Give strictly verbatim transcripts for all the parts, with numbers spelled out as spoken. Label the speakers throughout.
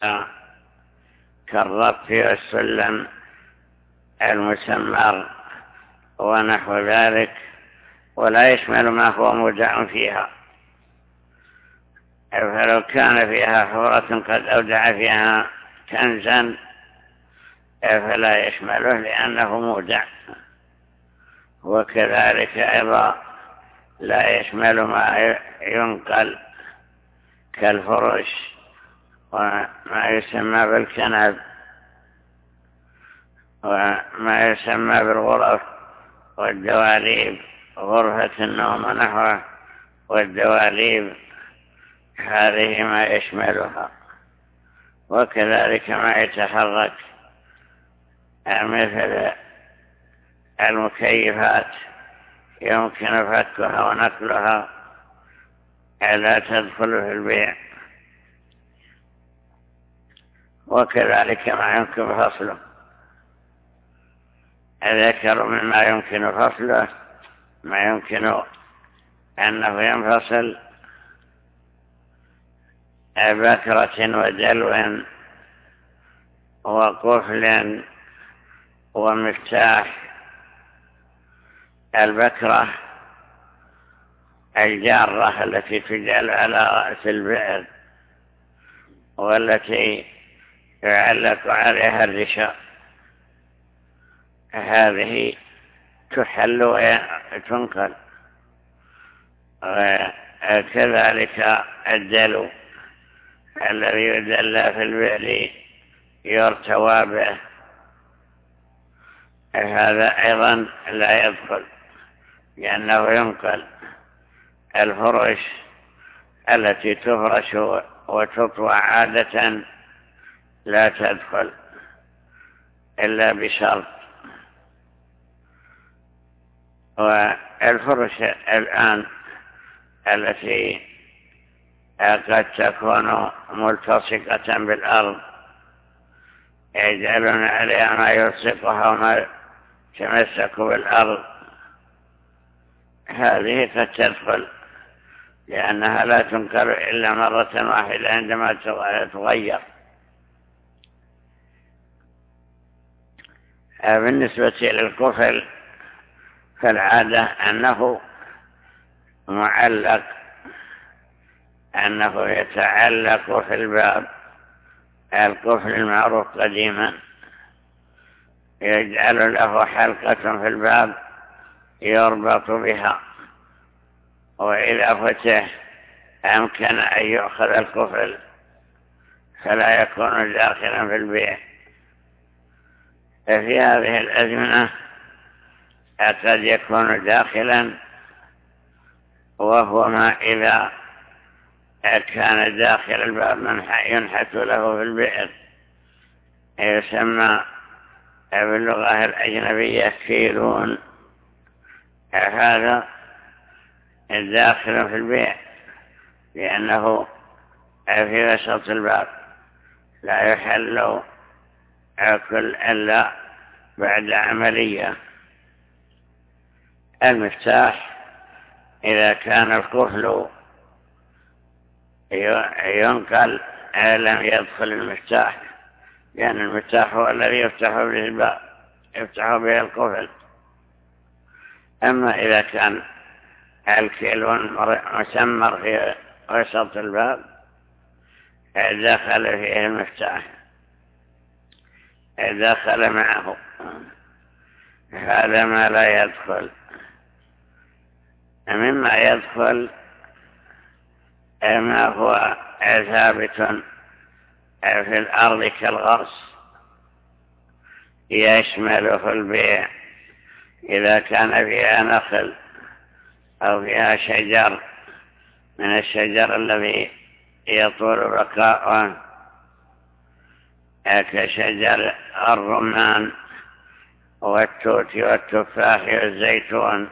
Speaker 1: كالرف والسلم المسمر ونحو ذلك، ولا يشمل ما هو مودع فيها. فلو كان فيها حورة قد أودع فيها كنزا فلا يشمله لأنه مودع. وكذلك أيضا لا يشمل ما ينقل كالفرش وما يسمى بالكنب وما يسمى بالغرف والدواليب، غرفة النوم ونحوه والدواليب، هذه ما يشملها. وكذلك ما يتحرك مثل المكيفات يمكن فكها ونقلها لا تدخل في البيع. وكذلك ما يمكن فصله، ذكر مما يمكن فصله ما يمكن أنه ينفصل: بكرة ودلو وقفل ومفتاح. البكرة الجارة التي تجعل على رأس البئر والتي يعلق عليها الرشاء، هذه تحل وتنقل. وكذلك الدلو الذي يدلى في البئر يرتوى به، هذا أيضا لا يدخل لأنه ينقل. الفرش التي تفرش وتطوى عادة لا تدخل إلا بشرط. والفرش الآن التي قد تكون ملتصقة بالأرض يجعلون عليها ما يلصقها وما تمسك بالأرض، هذه قد تدخل لأنها لا تنكر إلا مرة واحدة عندما تغير. بالنسبة للقفل فالعادة أنه معلق، أنه يتعلق في الباب. القفل المعروف قديما يجعل له حلقة في الباب يربط بها، وإذا فتح أمكن أن يؤخذ القفل فلا يكون داخلا في البيت. في هذه الأزمنة قد يكون داخلا، وهو ما إذا كان داخل الباب من ينحت له في البئر، يسمى باللغة الأجنبية كيلون. هذا داخل في البئر لأنه في وسط الباب، لا يحل كل إلا بعد عملية. المفتاح إذا كان القفل ينقل لم يدخل المفتاح، لأن المفتاح هو الذي يفتح به الباب، يفتح به القفل. أما إذا كان الكيلون مسمر في وسط الباب دخل فيه المفتاح، دخل معه، هذا ما لا يدخل. مما يدخل ما هو ثابت في الأرض كالغرس، يشمله البيع إذا كان فيها نخل أو فيها شجر من الشجر الذي يطول بقاؤه كشجر الرمان والتوت والتفاح والزيتون،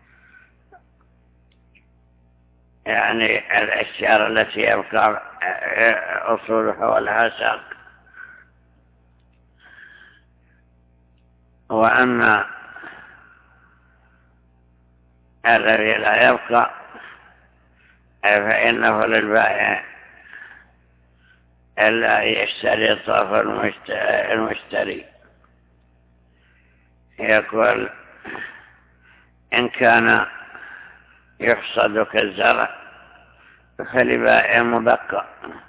Speaker 1: يعني الأشجار التي يبقى أصولها ولها ساق. وأما الذي لا يبقى فإنه للبائع إلا يشترط المشتري. يقول إن كان يحصد كالزرع فلبائع مبقى،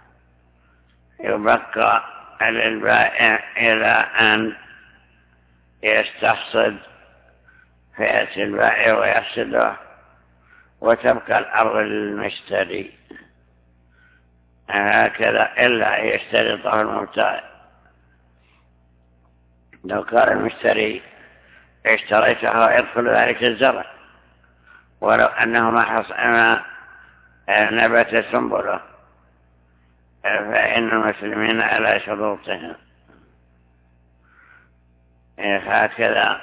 Speaker 1: يبقى للبائع إلى أن يستحصد، فيأتي البائع ويحصده وتبقى الأرض للمشتري. هكذا إلا يشترطه المبتاع. لو قال المشتري اشتريتها يدخل ذلك الزرع ولو أنه ما نبت سنبله، فإن المسلمين على شروطهم. هكذا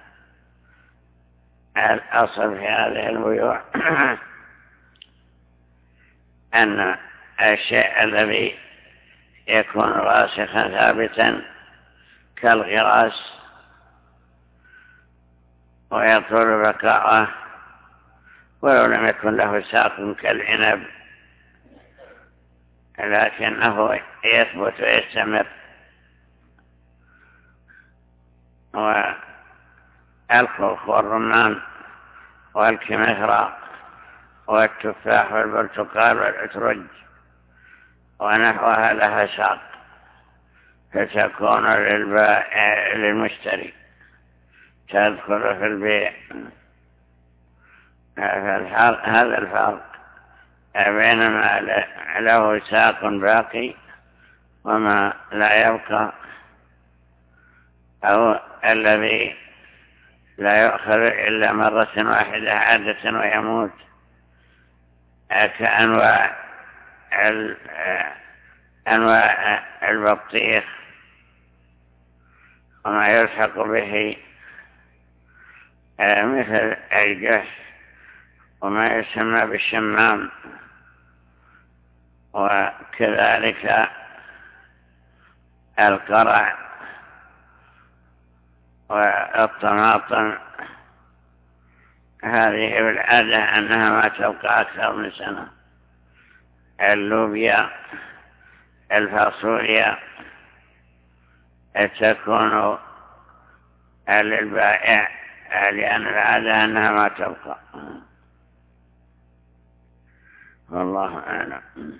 Speaker 1: الأصل في هذه البيوع أن الشيء الذي يكون راسخا ثابتا كالغراس ويطول بقاءه ولو لم يكن له ساق كالعنب لكنه يثبت ويستمر. والخوخ والرمان والكمثرى والتفاح والبرتقال والأترج ونحوها لها ساق فتكون للمشتري تدخل في البيع. هذا الفرق بينما له ساق باقي وما لا يبقى، أو الذي لا يؤخذ إلا مرة واحدة عادة ويموت، كأنواع أنواع البطيخ وما يلحق به مثل الجح وما يسمى بالشمام، وكذلك القرع والطماطم. هذه بالعادة أنها ما تبقى أكثر من سنة. اللوبيا الفاصوليا تكون للبائع لأن العادة أنها ما تبقى. والله أعلم.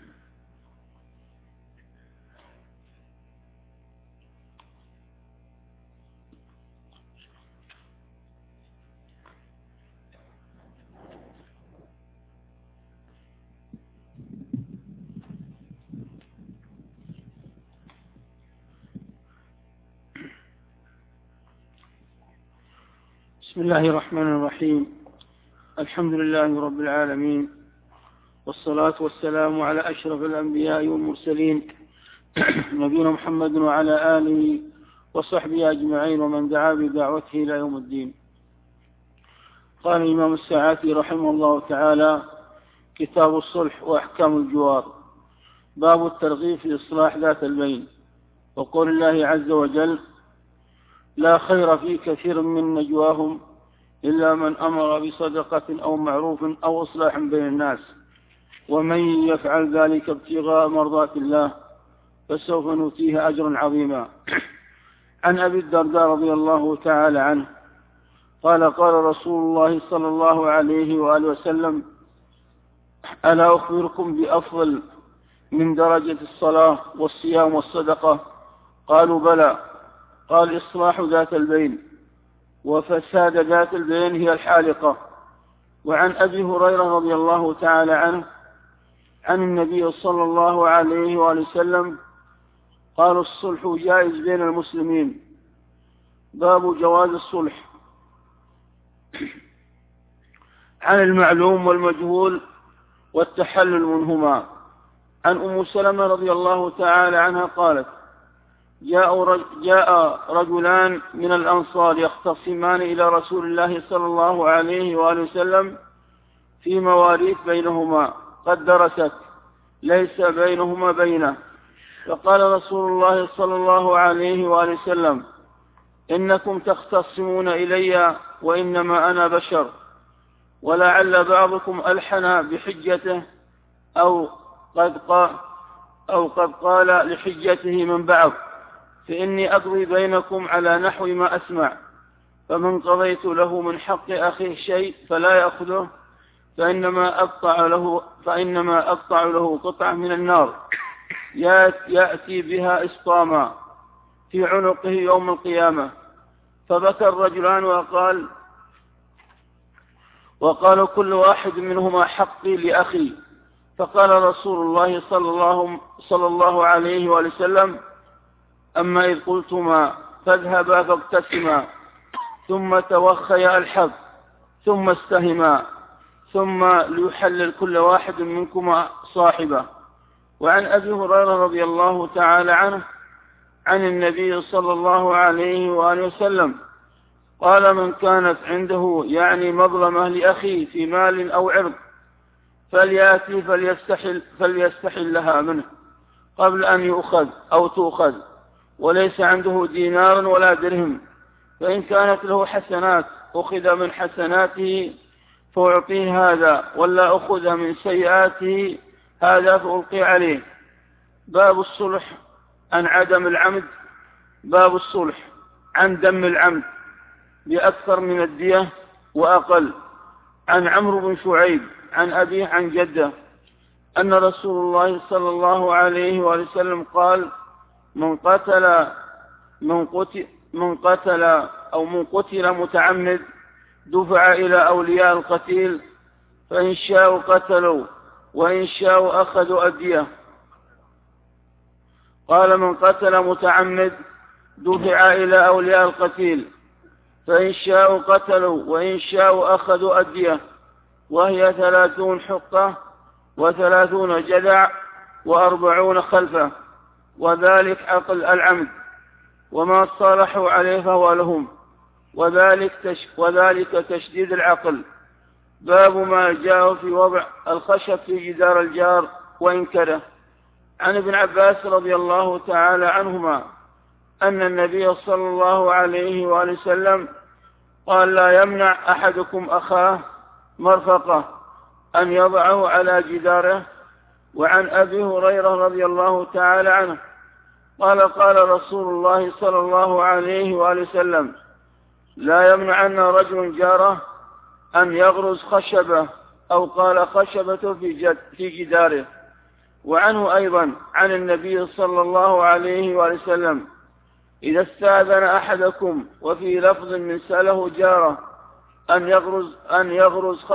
Speaker 2: بسم الله الرحمن الرحيم. الحمد لله رب العالمين، والصلاة والسلام على أشرف الأنبياء والمرسلين نبينا محمد وعلى آله وصحبه أجمعين ومن دعا بدعوته إلى يوم الدين. قال الإمام السعاتي رحمه الله تعالى: كتاب الصلح وأحكام الجوار. باب الترغيب في إصلاح ذات البين. وقول الله عز وجل: لا خير في كثير من نجواهم إلا من أمر بصدقة أو معروف أو إصلاح بين الناس ومن يفعل ذلك ابتغاء مرضات الله فسوف نؤتيه أجرا عظيما. عن أبي الدرداء رضي الله تعالى عنه قال: قال رسول الله صلى الله عليه وآله وسلم: ألا أخبركم بأفضل من درجة الصلاة والصيام والصدقة؟ قالوا: بلى. قال: إصلاح ذات البين. وفساد ذات البين هي الحالقة. وعن أبي هريرة رضي الله تعالى عنه عن النبي صلى الله عليه وآله وسلم قال: الصلح جائز بين المسلمين. باب جواز الصلح. عن المعلوم والمجهول والتحلل منهما. عن أم سلمة رضي الله تعالى عنها قالت: جاء رجلان من الأنصار يختصمان إلى رسول الله صلى الله عليه وآله وسلم في مواريث بينهما قد درست ليس بينهما بينه، فقال رسول الله صلى الله عليه وآله وسلم: إنكم تختصمون إلي وإنما أنا بشر، ولعل بعضكم ألحن بحجته أو قد, أو قد قال لحجته من بعض، فإني أقضي بينكم على نحو ما أسمع، فمن قضيت له من حق أخيه شيء فلا يأخذه فإنما أقطع له, فإنما أقطع له قطعة من النار يأتي بها إسطاما في عنقه يوم القيامة. فبكى الرجلان وقال وقال كل واحد منهما حقي لأخي. فقال رسول الله صلى الله, صلى الله عليه وسلم: أما إذ قلتما فاذهبا فاقتسما ثم توخيا الحق ثم استهما ثم ليحلل كل واحد منكما صاحبه. وعن أبي هريرة رضي الله تعالى عنه عن النبي صلى الله عليه وآله وسلم قال: من كانت عنده يعني مظلمة لأخيه في مال أو عرض فليأتي فليستحل, فليستحل لها منه قبل أن يؤخذ أو تؤخذ، وليس عنده دينار ولا درهم، فإن كانت له حسنات أخذ من حسناته فأعطيه هذا، ولا أخذ من سيئاته هذا فألقي عليه. باب الصلح عن عدم العمد. باب الصلح عن دم العمد بأكثر من الدية وأقل. عن عمرو بن شعيب عن أبيه عن جده أن رسول الله صلى الله عليه وسلم قال: من قتل من قتل, من قتل أو من قتل متعمد دفع إلى أولياء القتيل، فإن شاءوا قتلوا وإن شاءوا أخذوا أدية. قال: من قتل متعمد دفع إلى أولياء القتيل، فإن شاءوا قتلوا وإن شاءوا أخذوا أدية، وهي ثلاثون حقة وثلاثون جذع وأربعون خلفة، وذلك عقل العمد، وما صالحوا عليه فهو لهم، وذلك, تش وذلك تشديد العقل. باب ما جاء في وضع الخشب في جدار الجار وإن كره. عن ابن عباس رضي الله تعالى عنهما أن النبي صلى الله عليه وآله وسلم قال: لا يمنع أحدكم أخاه مرفقة أن يضعه على جداره. وعن أبي هريرة رضي الله تعالى عنه قال: قال رسول الله صلى الله عليه وآله وسلم: لا يمنعن رجل جاره أن يغرز خشبة، أو قال خشبة في, جد في جداره. وعنه أيضا عن النبي صلى الله عليه وآله وسلم: إذا استأذن أحدكم، وفي لفظ من سأله جاره أن يغرز, أن يغرز